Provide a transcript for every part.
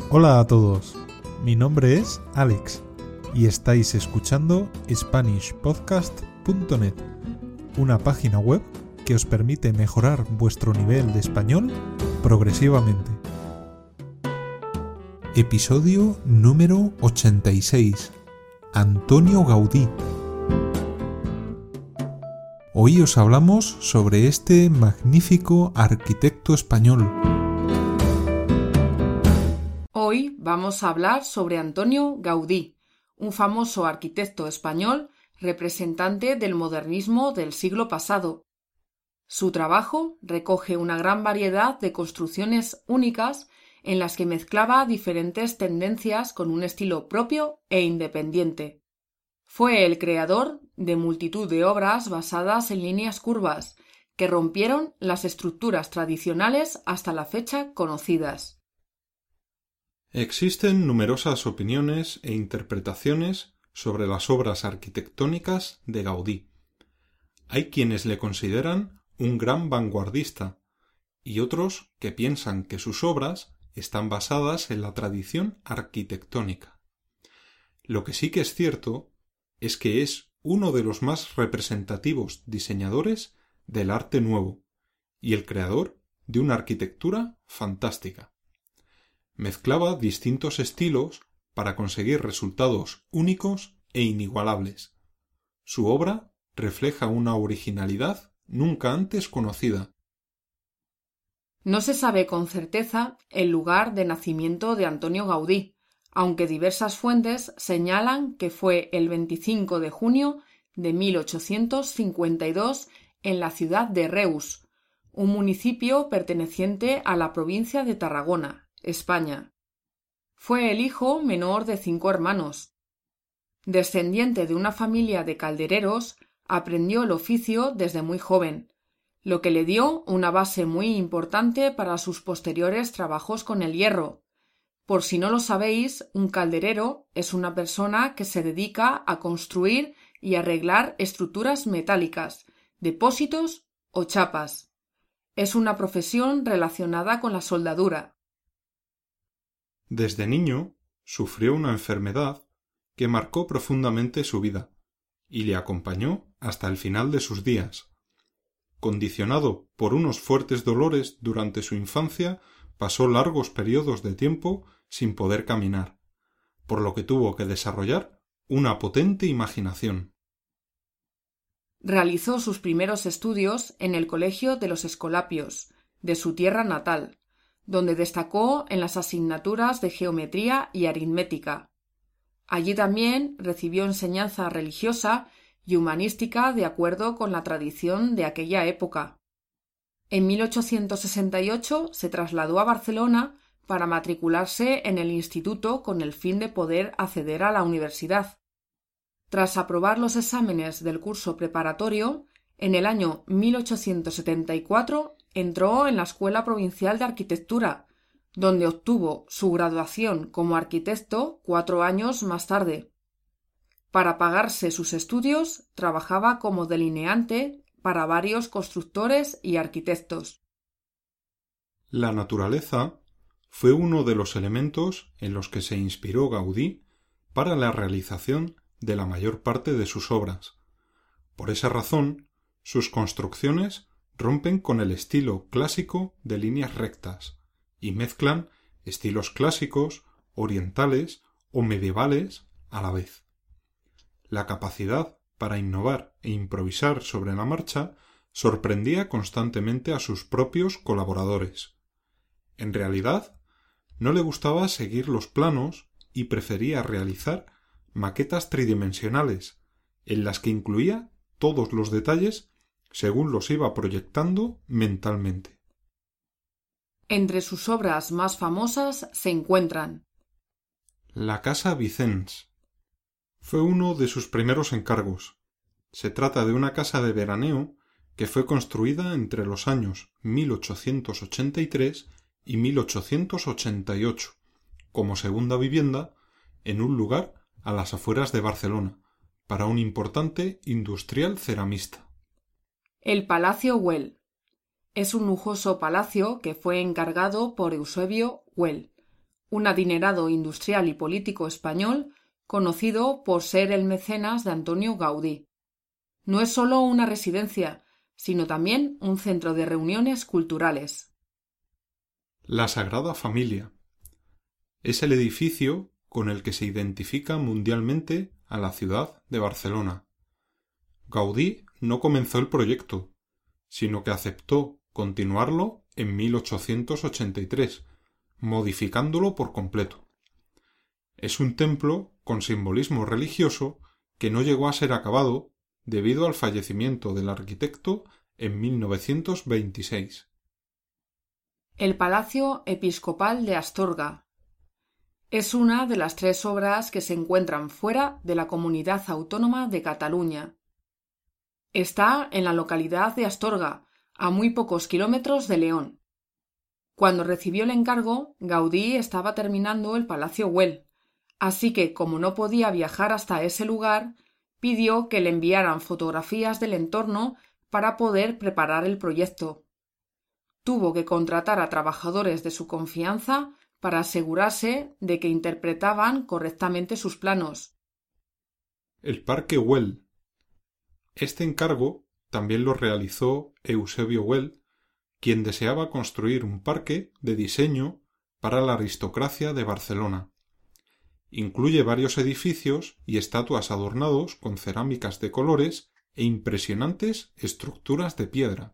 Hola a todos, mi nombre es Alex y estáis escuchando SpanishPodcast.net, una página web que os permite mejorar vuestro nivel de español progresivamente. Episodio número 86. Antonio Gaudí. Hoy os hablamos sobre este magnífico arquitecto español. Hoy vamos a hablar sobre Antonio Gaudí, un famoso arquitecto español representante del modernismo del siglo pasado. Su trabajo recoge una gran variedad de construcciones únicas en las que mezclaba diferentes tendencias con un estilo propio e independiente. Fue el creador de multitud de obras basadas en líneas curvas que rompieron las estructuras tradicionales hasta la fecha conocidas. Existen numerosas opiniones e interpretaciones sobre las obras arquitectónicas de Gaudí. Hay quienes le consideran un gran vanguardista y otros que piensan que sus obras están basadas en la tradición arquitectónica. Lo que sí que es cierto es que es uno de los más representativos diseñadores del arte nuevo y el creador de una arquitectura fantástica. Mezclaba distintos estilos para conseguir resultados únicos e inigualables. Su obra refleja una originalidad nunca antes conocida. No se sabe con certeza el lugar de nacimiento de Antonio Gaudí, aunque diversas fuentes señalan que fue el 25 de junio de 1852 en la ciudad de Reus, un municipio perteneciente a la provincia de Tarragona, España. Fue el hijo menor de 5 hermanos. Descendiente de una familia de caldereros, aprendió el oficio desde muy joven, lo que le dio una base muy importante para sus posteriores trabajos con el hierro. Por si no lo sabéis, un calderero es una persona que se dedica a construir y arreglar estructuras metálicas, depósitos o chapas. Es una profesión relacionada con la soldadura. Desde niño sufrió una enfermedad que marcó profundamente su vida y le acompañó hasta el final de sus días. Condicionado por unos fuertes dolores durante su infancia, pasó largos periodos de tiempo sin poder caminar, por lo que tuvo que desarrollar una potente imaginación. Realizó sus primeros estudios en el Colegio de los Escolapios, de su tierra natal, donde destacó en las asignaturas de geometría y aritmética. Allí también recibió enseñanza religiosa y humanística de acuerdo con la tradición de aquella época. En 1868 se trasladó a Barcelona para matricularse en el instituto con el fin de poder acceder a la universidad. Tras aprobar los exámenes del curso preparatorio, en el año 1874 entró en la Escuela Provincial de Arquitectura, donde obtuvo su graduación como arquitecto 4 años más tarde. Para pagarse sus estudios, trabajaba como delineante para varios constructores y arquitectos. La naturaleza fue uno de los elementos en los que se inspiró Gaudí para la realización de la mayor parte de sus obras. Por esa razón, sus construcciones rompen con el estilo clásico de líneas rectas y mezclan estilos clásicos, orientales o medievales a la vez. La capacidad para innovar e improvisar sobre la marcha sorprendía constantemente a sus propios colaboradores. En realidad, no le gustaba seguir los planos y prefería realizar maquetas tridimensionales, en las que incluía todos los detalles según los iba proyectando mentalmente. Entre sus obras más famosas se encuentran La Casa Vicens. Fue uno de sus primeros encargos. Se trata de una casa de veraneo que fue construida entre los años 1883 y 1888 como segunda vivienda en un lugar a las afueras de Barcelona para un importante industrial ceramista. el Palacio Güell. Es un lujoso palacio que fue encargado por Eusebio Güell, un adinerado industrial y político español conocido por ser el mecenas de Antonio Gaudí. No es solo una residencia, sino también un centro de reuniones culturales. La Sagrada Familia es el edificio con el que se identifica mundialmente a la ciudad de Barcelona. Gaudí no comenzó el proyecto, sino que aceptó continuarlo en 1883, modificándolo por completo. Es un templo con simbolismo religioso que no llegó a ser acabado debido al fallecimiento del arquitecto en 1926. El Palacio Episcopal de Astorga es una de las 3 obras que se encuentran fuera de la Comunidad Autónoma de Cataluña. Está en la localidad de Astorga, a muy pocos kilómetros de León. Cuando recibió el encargo, Gaudí estaba terminando el Palacio Güell, así que, como no podía viajar hasta ese lugar, pidió que le enviaran fotografías del entorno para poder preparar el proyecto. Tuvo que contratar a trabajadores de su confianza para asegurarse de que interpretaban correctamente sus planos. El Parque Güell. Este encargo también lo realizó Eusebio Güell, quien deseaba construir un parque de diseño para la aristocracia de Barcelona. Incluye varios edificios y estatuas adornados con cerámicas de colores e impresionantes estructuras de piedra.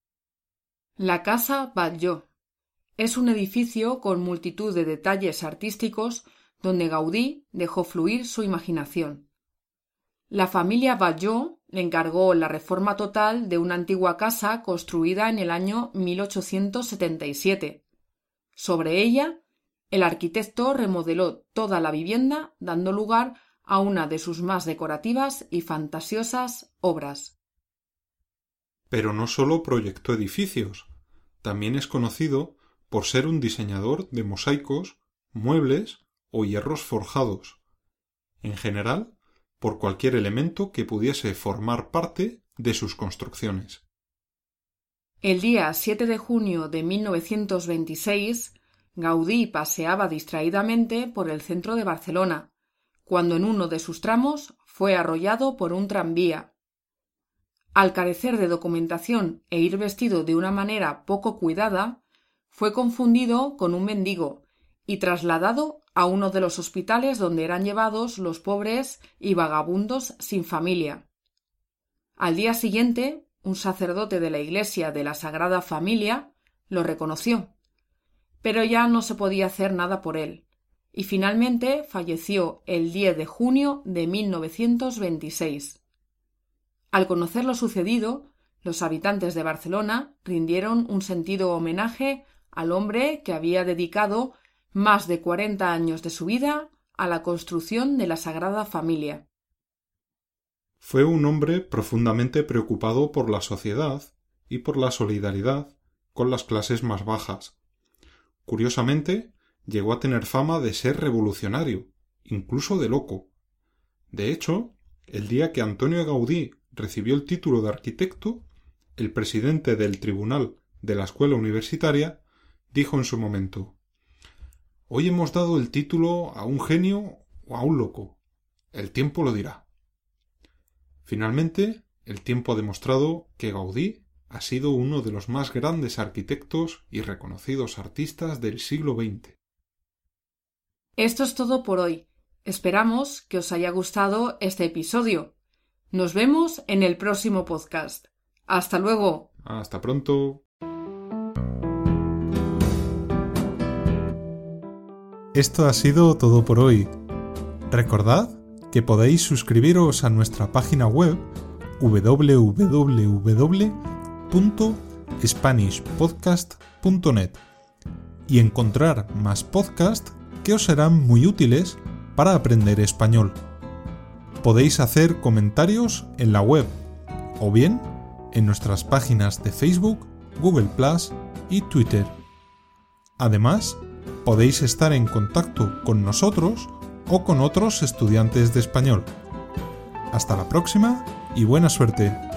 La Casa Batlló es un edificio con multitud de detalles artísticos donde Gaudí dejó fluir su imaginación. La familia Batlló le encargó la reforma total de una antigua casa construida en el año 1877. Sobre ella, el arquitecto remodeló toda la vivienda, dando lugar a una de sus más decorativas y fantasiosas obras. Pero no solo proyectó edificios, también es conocido por ser un diseñador de mosaicos, muebles o hierros forjados. En general, por cualquier elemento que pudiese formar parte de sus construcciones. El día 7 de junio de 1926, Gaudí paseaba distraídamente por el centro de Barcelona, cuando en uno de sus tramos fue arrollado por un tranvía. Al carecer de documentación e ir vestido de una manera poco cuidada, fue confundido con un mendigo y trasladado a uno de los hospitales donde eran llevados los pobres y vagabundos sin familia. Al día siguiente, un sacerdote de la Iglesia de la Sagrada Familia lo reconoció, pero ya no se podía hacer nada por él, y finalmente falleció el 10 de junio de 1926. Al conocer lo sucedido, los habitantes de Barcelona rindieron un sentido homenaje al hombre que había dedicado más de 40 años de su vida a la construcción de la Sagrada Familia. Fue un hombre profundamente preocupado por la sociedad y por la solidaridad con las clases más bajas. Curiosamente, llegó a tener fama de ser revolucionario, incluso de loco. De hecho, el día que Antonio Gaudí recibió el título de arquitecto, el presidente del tribunal de la escuela universitaria dijo en su momento: «Hoy hemos dado el título a un genio o a un loco. El tiempo lo dirá». Finalmente, el tiempo ha demostrado que Gaudí ha sido uno de los más grandes arquitectos y reconocidos artistas del siglo XX. Esto es todo por hoy. Esperamos que os haya gustado este episodio. Nos vemos en el próximo podcast. ¡Hasta luego! Hasta pronto. Esto ha sido todo por hoy. Recordad que podéis suscribiros a nuestra página web www.spanishpodcast.net y encontrar más podcasts que os serán muy útiles para aprender español. Podéis hacer comentarios en la web o bien en nuestras páginas de Facebook, Google+ y Twitter. Además, podéis estar en contacto con nosotros o con otros estudiantes de español. Hasta la próxima y buena suerte.